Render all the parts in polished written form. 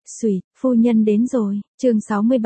Xùi, phu nhân đến rồi, chương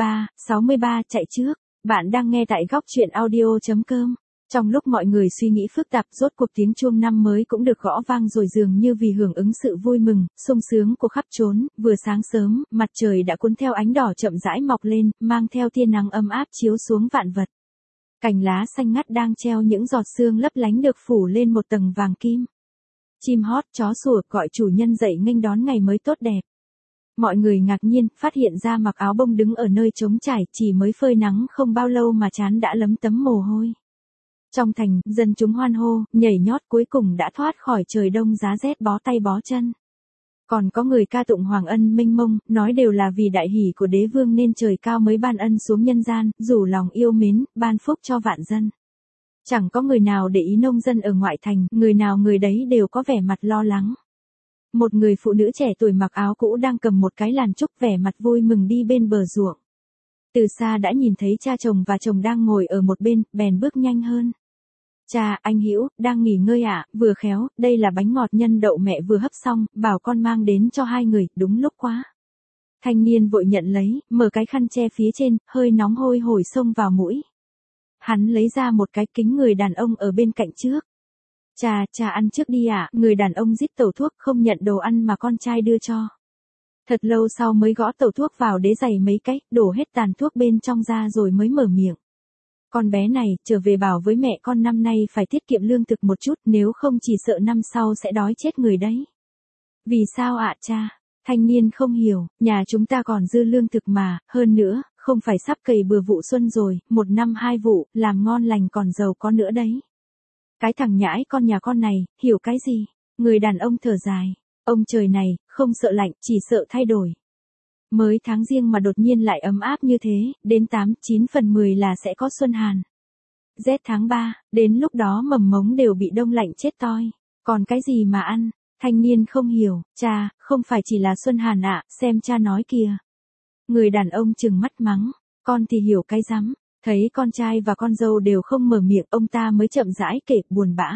63 chạy trước. Bạn đang nghe tại góc chuyện audio.com. Trong lúc mọi người suy nghĩ phức tạp, rốt cuộc tiếng chuông năm mới cũng được gõ vang rồi, dường như vì hưởng ứng sự vui mừng, sung sướng của khắp chốn. Vừa sáng sớm, mặt trời đã cuốn theo ánh đỏ chậm rãi mọc lên, mang theo tia nắng ấm áp chiếu xuống vạn vật. Cành lá xanh ngắt đang treo những giọt sương lấp lánh được phủ lên một tầng vàng kim. Chim hót, chó sủa gọi chủ nhân dậy nghênh đón ngày mới tốt đẹp. Mọi người ngạc nhiên, phát hiện ra mặc áo bông đứng ở nơi trống trải, chỉ mới phơi nắng không bao lâu mà trán đã lấm tấm mồ hôi. Trong thành, dân chúng hoan hô, nhảy nhót, cuối cùng đã thoát khỏi trời đông giá rét bó tay bó chân. Còn có người ca tụng hoàng ân mênh mông, nói đều là vì đại hỷ của đế vương nên trời cao mới ban ân xuống nhân gian, rủ lòng yêu mến, ban phúc cho vạn dân. Chẳng có người nào để ý nông dân ở ngoại thành, người nào người đấy đều có vẻ mặt lo lắng. Một người phụ nữ trẻ tuổi mặc áo cũ đang cầm một cái làn trúc, vẻ mặt vui mừng đi bên bờ ruộng. Từ xa đã nhìn thấy cha chồng và chồng đang ngồi ở một bên, bèn bước nhanh hơn. Cha, anh Hữu đang nghỉ ngơi ạ, vừa khéo, đây là bánh ngọt nhân đậu mẹ vừa hấp xong, bảo con mang đến cho hai người, đúng lúc quá. Thanh niên vội nhận lấy, mở cái khăn che phía trên, hơi nóng hôi hổi xông vào mũi. Hắn lấy ra một cái kính, người đàn ông ở bên cạnh trước. Cha ăn trước đi ạ, người đàn ông rít tẩu thuốc, không nhận đồ ăn mà con trai đưa cho. Thật lâu sau mới gõ tẩu thuốc vào đế giày mấy cái, đổ hết tàn thuốc bên trong ra rồi mới mở miệng. Con bé này, trở về bảo với mẹ con năm nay phải tiết kiệm lương thực một chút, nếu không chỉ sợ năm sau sẽ đói chết người đấy. Vì sao ạ cha? Thanh niên không hiểu, nhà chúng ta còn dư lương thực mà, hơn nữa, không phải sắp cày bừa vụ xuân rồi, 1 năm 2 vụ, làm ngon lành còn giàu có nữa đấy. Cái thằng nhãi con nhà con này, hiểu cái gì? Người đàn ông thở dài. Ông trời này, không sợ lạnh, chỉ sợ thay đổi. Mới tháng Giêng mà đột nhiên lại ấm áp như thế, đến 8-9 phần 10 là sẽ có xuân hàn. Rét tháng 3, đến lúc đó mầm mống đều bị đông lạnh chết toi. Còn cái gì mà ăn? Thanh niên không hiểu, cha, không phải chỉ là xuân hàn ạ, xem cha nói kìa. Người đàn ông trừng mắt mắng, con thì hiểu cái rắm. Thấy con trai và con dâu đều không mở miệng, ông ta mới chậm rãi kể, buồn bã.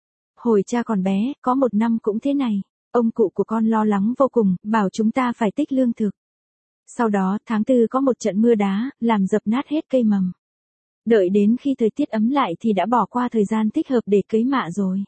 Hồi cha còn bé, có 1 năm cũng thế này. Ông cụ của con lo lắng vô cùng, bảo chúng ta phải tích lương thực. Sau đó, tháng 4 có một trận mưa đá, làm dập nát hết cây mầm. Đợi đến khi thời tiết ấm lại thì đã bỏ qua thời gian thích hợp để cấy mạ rồi.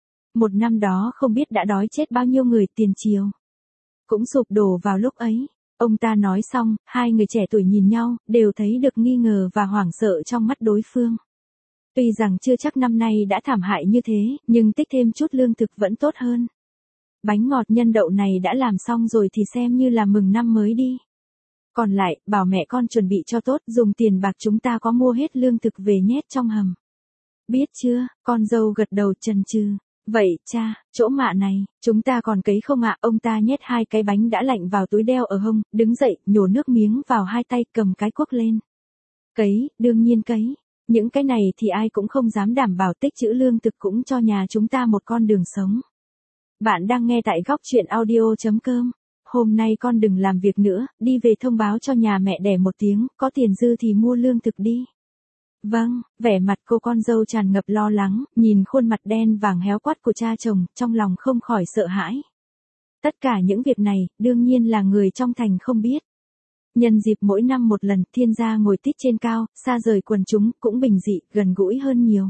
1 năm đó không biết đã đói chết bao nhiêu người, tiền triều cũng sụp đổ vào lúc ấy. Ông ta nói xong, hai người trẻ tuổi nhìn nhau, đều thấy được nghi ngờ và hoảng sợ trong mắt đối phương. Tuy rằng chưa chắc năm nay đã thảm hại như thế, nhưng tích thêm chút lương thực vẫn tốt hơn. Bánh ngọt nhân đậu này đã làm xong rồi thì xem như là mừng năm mới đi. Còn lại, bảo mẹ con chuẩn bị cho tốt, dùng tiền bạc chúng ta có mua hết lương thực về nhét trong hầm. Biết chưa? Con dâu gật đầu chần chừ. Vậy, cha, chỗ mạ này, chúng ta còn cấy không ạ? Ông ta nhét 2 cái bánh đã lạnh vào túi đeo ở hông, đứng dậy, nhổ nước miếng vào 2 tay, cầm cái cuốc lên. Cấy, đương nhiên cấy. Những cái này thì ai cũng không dám đảm bảo, tích trữ lương thực cũng cho nhà chúng ta một con đường sống. Bạn đang nghe tại góc chuyện audio.com. Hôm nay con đừng làm việc nữa, đi về thông báo cho nhà mẹ đẻ một tiếng, có tiền dư thì mua lương thực đi. Vâng, vẻ mặt cô con dâu tràn ngập lo lắng, nhìn khuôn mặt đen vàng héo quắt của cha chồng, trong lòng không khỏi sợ hãi. Tất cả những việc này, đương nhiên là người trong thành không biết. Nhân dịp mỗi năm một lần, thiên gia ngồi tít trên cao, xa rời quần chúng, cũng bình dị, gần gũi hơn nhiều.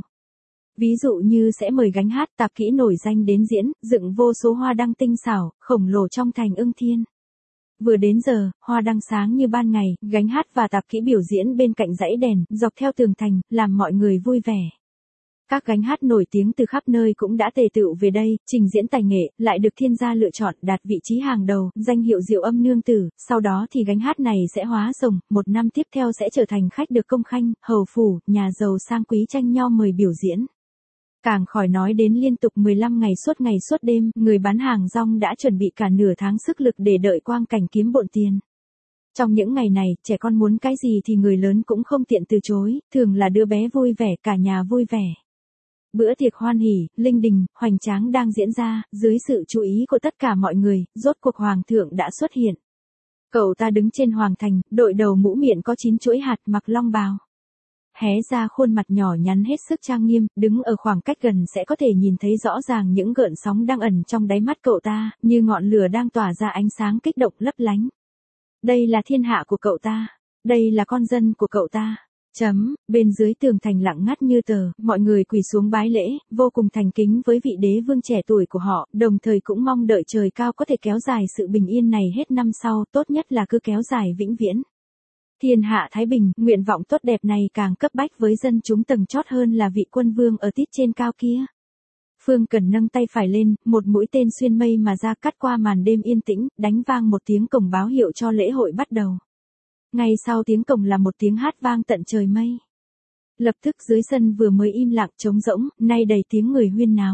Ví dụ như sẽ mời gánh hát tạp kỹ nổi danh đến diễn, dựng vô số hoa đăng tinh xảo, khổng lồ trong thành Ưng Thiên. Vừa đến giờ, hoa đăng sáng như ban ngày, gánh hát và tạp kỹ biểu diễn bên cạnh dãy đèn, dọc theo tường thành, làm mọi người vui vẻ. Các gánh hát nổi tiếng từ khắp nơi cũng đã tề tựu về đây, trình diễn tài nghệ, lại được thiên gia lựa chọn, đạt vị trí hàng đầu, danh hiệu diệu âm nương tử, sau đó thì gánh hát này sẽ hóa rồng, 1 năm tiếp theo sẽ trở thành khách được công khanh, hầu phủ, nhà giàu sang quý tranh nhau mời biểu diễn. Càng khỏi nói đến liên tục 15 ngày suốt đêm, người bán hàng rong đã chuẩn bị cả nửa tháng sức lực để đợi quang cảnh kiếm bộn tiền. Trong những ngày này, trẻ con muốn cái gì thì người lớn cũng không tiện từ chối, thường là đứa bé vui vẻ, cả nhà vui vẻ. Bữa tiệc hoan hỉ, linh đình, hoành tráng đang diễn ra, dưới sự chú ý của tất cả mọi người, rốt cuộc hoàng thượng đã xuất hiện. Cậu ta đứng trên hoàng thành, đội đầu mũ miệng có 9 chuỗi hạt, mặc long bào. Hé ra khuôn mặt nhỏ nhắn hết sức trang nghiêm, đứng ở khoảng cách gần sẽ có thể nhìn thấy rõ ràng những gợn sóng đang ẩn trong đáy mắt cậu ta, như ngọn lửa đang tỏa ra ánh sáng kích động lấp lánh. Đây là thiên hạ của cậu ta. Đây là con dân của cậu ta. Bên dưới tường thành lặng ngắt như tờ, mọi người quỳ xuống bái lễ, vô cùng thành kính với vị đế vương trẻ tuổi của họ, đồng thời cũng mong đợi trời cao có thể kéo dài sự bình yên này hết năm sau, tốt nhất là cứ kéo dài vĩnh viễn. Thiên hạ thái bình, nguyện vọng tốt đẹp này càng cấp bách với dân chúng tầng chót hơn là vị quân vương ở tít trên cao kia. Phương Cẩn nâng tay phải lên, một mũi tên xuyên mây mà ra cắt qua màn đêm yên tĩnh, đánh vang một tiếng cổng báo hiệu cho lễ hội bắt đầu. Ngay sau tiếng cổng là một tiếng hát vang tận trời mây. Lập tức dưới sân vừa mới im lặng trống rỗng, nay đầy tiếng người huyên náo.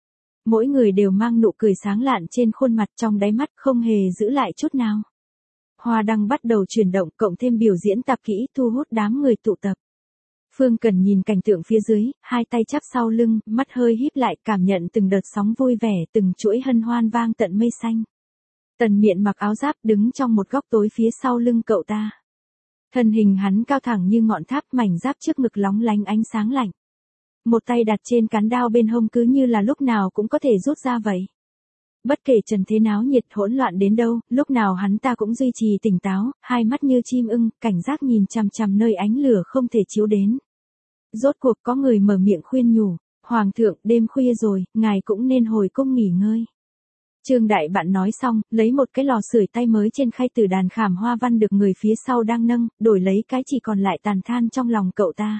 Mỗi người đều mang nụ cười sáng lạn trên khuôn mặt, trong đáy mắt không hề giữ lại chút nào. Hoa đăng bắt đầu chuyển động, cộng thêm biểu diễn tạp kỹ thu hút đám người tụ tập. Phương Cẩn nhìn cảnh tượng phía dưới, hai tay chắp sau lưng, mắt hơi híp lại, cảm nhận từng đợt sóng vui vẻ, từng chuỗi hân hoan vang tận mây xanh. Tần Miện mặc áo giáp đứng trong một góc tối phía sau lưng cậu ta. Thân hình hắn cao thẳng như ngọn tháp, mảnh giáp trước ngực lóng lánh ánh sáng lạnh. Một tay đặt trên cán đao bên hông cứ như là lúc nào cũng có thể rút ra vậy. Bất kể trần thế náo nhiệt hỗn loạn đến đâu, lúc nào hắn ta cũng duy trì tỉnh táo, hai mắt như chim ưng, cảnh giác nhìn chằm chằm nơi ánh lửa không thể chiếu đến. Rốt cuộc có người mở miệng khuyên nhủ, Hoàng thượng, đêm khuya rồi, ngài cũng nên hồi cung nghỉ ngơi. Trương Đại Bạn nói xong, lấy một cái lò sưởi tay mới trên khay từ đàn khảm hoa văn được người phía sau đang nâng, đổi lấy cái chỉ còn lại tàn than trong lòng cậu ta.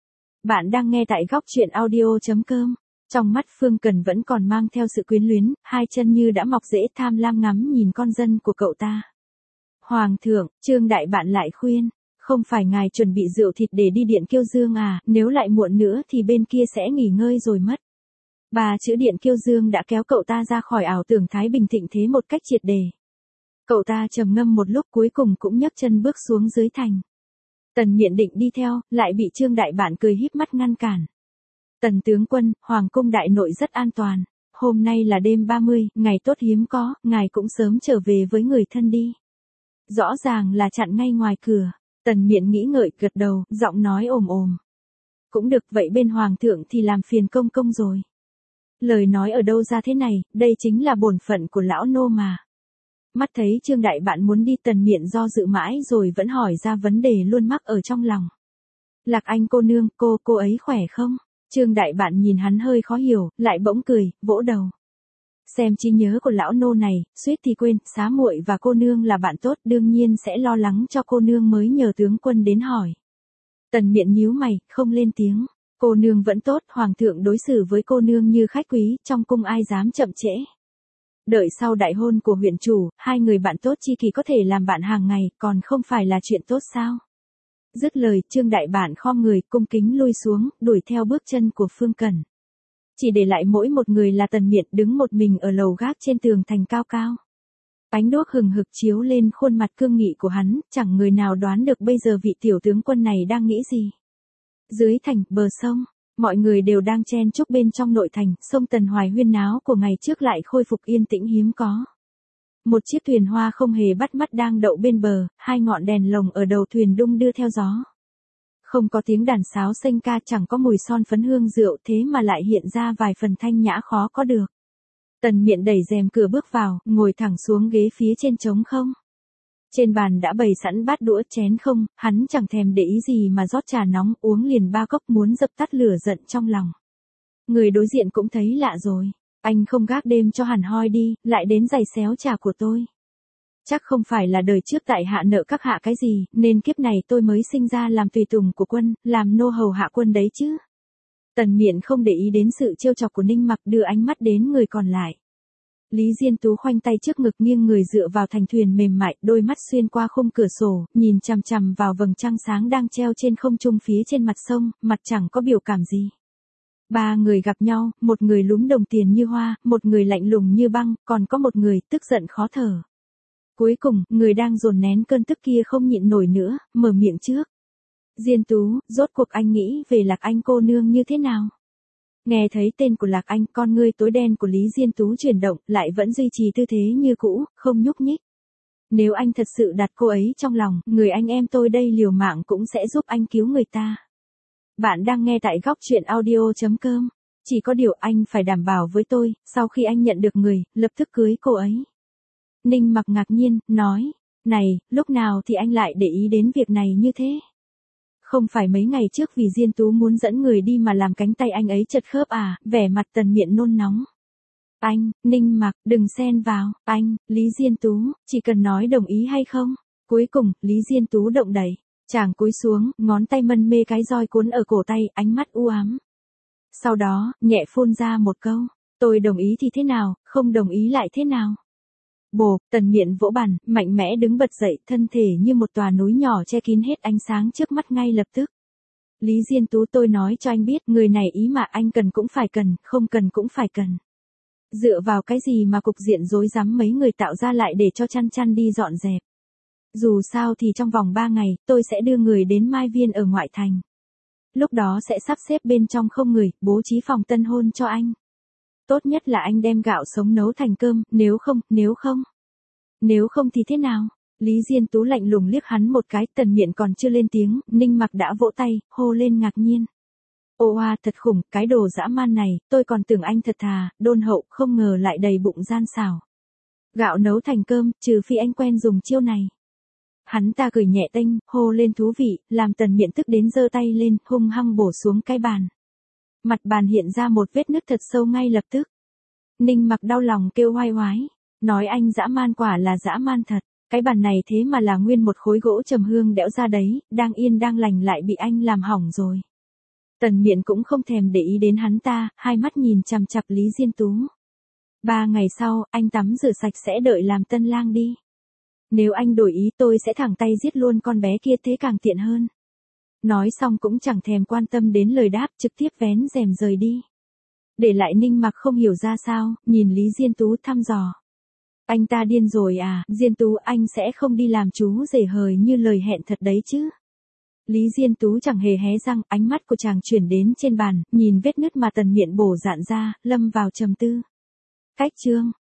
Bạn đang nghe tại góc truyện audio.com. Trong mắt Phương Cẩn vẫn còn mang theo sự quyến luyến, hai chân như đã mọc rễ tham lam ngắm nhìn con dân của cậu ta. Hoàng thượng, Trương Đại Bạn lại khuyên, không phải ngài chuẩn bị rượu thịt để đi Điện Kiêu Dương à, nếu lại muộn nữa thì bên kia sẽ nghỉ ngơi rồi mất. Ba chữ Điện Kiêu Dương đã kéo cậu ta ra khỏi ảo tưởng thái bình thịnh thế một cách triệt để. Cậu ta trầm ngâm một lúc cuối cùng cũng nhấc chân bước xuống dưới thành. Tần Miện định đi theo, lại bị Trương Đại Bạn cười híp mắt ngăn cản. Tần tướng quân, Hoàng cung đại nội rất an toàn. Hôm nay là đêm 30, ngày tốt hiếm có, ngài cũng sớm trở về với người thân đi. Rõ ràng là chặn ngay ngoài cửa. Tần Miện nghĩ ngợi gật đầu, giọng nói ồm ồm. Cũng được, vậy bên Hoàng thượng thì làm phiền công công rồi. Lời nói ở đâu ra thế này, đây chính là bổn phận của lão nô mà. Mắt thấy Trương Đại Bạn muốn đi, Tần Miện do dự mãi rồi vẫn hỏi ra vấn đề luôn mắc ở trong lòng. Lạc Anh cô nương, cô ấy khỏe không? Trương Đại Bạn nhìn hắn hơi khó hiểu, lại bỗng cười, vỗ đầu. Xem trí nhớ của lão nô này, suýt thì quên, xá muội và cô nương là bạn tốt, đương nhiên sẽ lo lắng cho cô nương mới nhờ tướng quân đến hỏi. Tần Miện nhíu mày, không lên tiếng. Cô nương vẫn tốt, Hoàng thượng đối xử với cô nương như khách quý, trong cung ai dám chậm trễ. Đợi sau đại hôn của huyện chủ, hai người bạn tốt chi kỳ có thể làm bạn hàng ngày, còn không phải là chuyện tốt sao? Dứt lời, Trương Đại Bạn khom người, cung kính lui xuống, đuổi theo bước chân của Phương Cẩn. Chỉ để lại mỗi một người là Tần Miện đứng một mình ở lầu gác trên tường thành cao cao. Ánh đuốc hừng hực chiếu lên khuôn mặt cương nghị của hắn, chẳng người nào đoán được bây giờ vị tiểu tướng quân này đang nghĩ gì. Dưới thành, bờ sông, mọi người đều đang chen chúc bên trong nội thành, sông Tần Hoài huyên náo của ngày trước lại khôi phục yên tĩnh hiếm có. Một chiếc thuyền hoa không hề bắt mắt đang đậu bên bờ, hai ngọn đèn lồng ở đầu thuyền đung đưa theo gió. Không có tiếng đàn sáo xênh ca, chẳng có mùi son phấn hương rượu, thế mà lại hiện ra vài phần thanh nhã khó có được. Tần Miện đẩy rèm cửa bước vào, ngồi thẳng xuống ghế phía trên trống không. Trên bàn đã bày sẵn bát đũa chén không, hắn chẳng thèm để ý gì mà rót trà nóng, uống liền 3 cốc muốn dập tắt lửa giận trong lòng. Người đối diện cũng thấy lạ rồi. Anh không gác đêm cho hẳn hoi đi, lại đến giày xéo trà của tôi. Chắc không phải là đời trước tại hạ nợ các hạ cái gì, nên kiếp này tôi mới sinh ra làm tùy tùng của quân, làm nô hầu hạ quân đấy chứ. Tần Miện không để ý đến sự trêu chọc của Ninh Mặc, đưa ánh mắt đến người còn lại. Lý Diên Tú khoanh tay trước ngực nghiêng người dựa vào thành thuyền mềm mại, đôi mắt xuyên qua khung cửa sổ, nhìn chằm chằm vào vầng trăng sáng đang treo trên không trung phía trên mặt sông, mặt chẳng có biểu cảm gì. Ba người gặp nhau, một người lúm đồng tiền như hoa, một người lạnh lùng như băng, còn có một người tức giận khó thở. Cuối cùng, người đang dồn nén cơn tức kia không nhịn nổi nữa, mở miệng trước. Diên Tú, rốt cuộc anh nghĩ về Lạc Anh cô nương như thế nào? Nghe thấy tên của Lạc Anh, con ngươi tối đen của Lý Diên Tú chuyển động, lại vẫn duy trì tư thế như cũ, không nhúc nhích. Nếu anh thật sự đặt cô ấy trong lòng, người anh em tôi đây liều mạng cũng sẽ giúp anh cứu người ta. Bạn đang nghe tại góc truyện audio.com. Chỉ có điều anh phải đảm bảo với tôi, sau khi anh nhận được người, lập tức cưới cô ấy. Ninh Mặc ngạc nhiên, nói. Này, lúc nào thì anh lại để ý đến việc này như thế? Không phải mấy ngày trước vì Diên Tú muốn dẫn người đi mà làm cánh tay anh ấy chật khớp à, vẻ mặt Tần Miện nôn nóng. Anh, Ninh Mặc, đừng xen vào, anh, Lý Diên Tú, chỉ cần nói đồng ý hay không. Cuối cùng, Lý Diên Tú động đẩy, chàng cúi xuống, ngón tay mân mê cái roi cuốn ở cổ tay, ánh mắt u ám. Sau đó, nhẹ phun ra một câu, tôi đồng ý thì thế nào, không đồng ý lại thế nào. Bồ, Tần Miện vỗ bàn, mạnh mẽ đứng bật dậy, thân thể như một tòa núi nhỏ che kín hết ánh sáng trước mắt ngay lập tức. Lý Diên Tú, tôi nói cho anh biết, người này ý mà anh cần cũng phải cần, không cần cũng phải cần. Dựa vào cái gì mà cục diện rối rắm mấy người tạo ra lại để cho Chăn Chăn đi dọn dẹp. Dù sao thì trong vòng 3 ngày, tôi sẽ đưa người đến Mai Viên ở ngoại thành. Lúc đó sẽ sắp xếp bên trong không người, bố trí phòng tân hôn cho anh. Tốt nhất là anh đem gạo sống nấu thành cơm, nếu không thì thế nào? Lý Diên Tú lạnh lùng liếc hắn một cái, Tần Miện còn chưa lên tiếng, Ninh Mặc đã vỗ tay, hô lên ngạc nhiên. Ô oa, thật khủng, cái đồ dã man này, tôi còn tưởng anh thật thà, đôn hậu, không ngờ lại đầy bụng gian xảo. Gạo nấu thành cơm, trừ phi anh quen dùng chiêu này. Hắn ta cười nhẹ tênh, hô lên thú vị, làm Tần Miện tức đến giơ tay lên, hung hăng bổ xuống cái bàn. Mặt bàn hiện ra một vết nứt thật sâu ngay lập tức. Ninh Mặc đau lòng kêu oai oái, nói anh dã man, quả là dã man thật. Cái bàn này thế mà là nguyên một khối gỗ trầm hương đẽo ra đấy, đang yên đang lành lại bị anh làm hỏng rồi. Tần Miện cũng không thèm để ý đến hắn ta, hai mắt nhìn chằm chằm Lý Diên Tú. 3 ngày sau, anh tắm rửa sạch sẽ đợi làm tân lang đi. Nếu anh đổi ý tôi sẽ thẳng tay giết luôn con bé kia, thế càng tiện hơn. Nói xong cũng chẳng thèm quan tâm đến lời đáp, trực tiếp vén rèm rời đi. Để lại Ninh Mặc không hiểu ra sao, nhìn Lý Diên Tú thăm dò. Anh ta điên rồi à, Diên Tú, anh sẽ không đi làm chú rể hời như lời hẹn thật đấy chứ. Lý Diên Tú chẳng hề hé răng, ánh mắt của chàng chuyển đến trên bàn, nhìn vết nứt mà Tần Miện bổ dạn ra, lâm vào trầm tư. Cách chương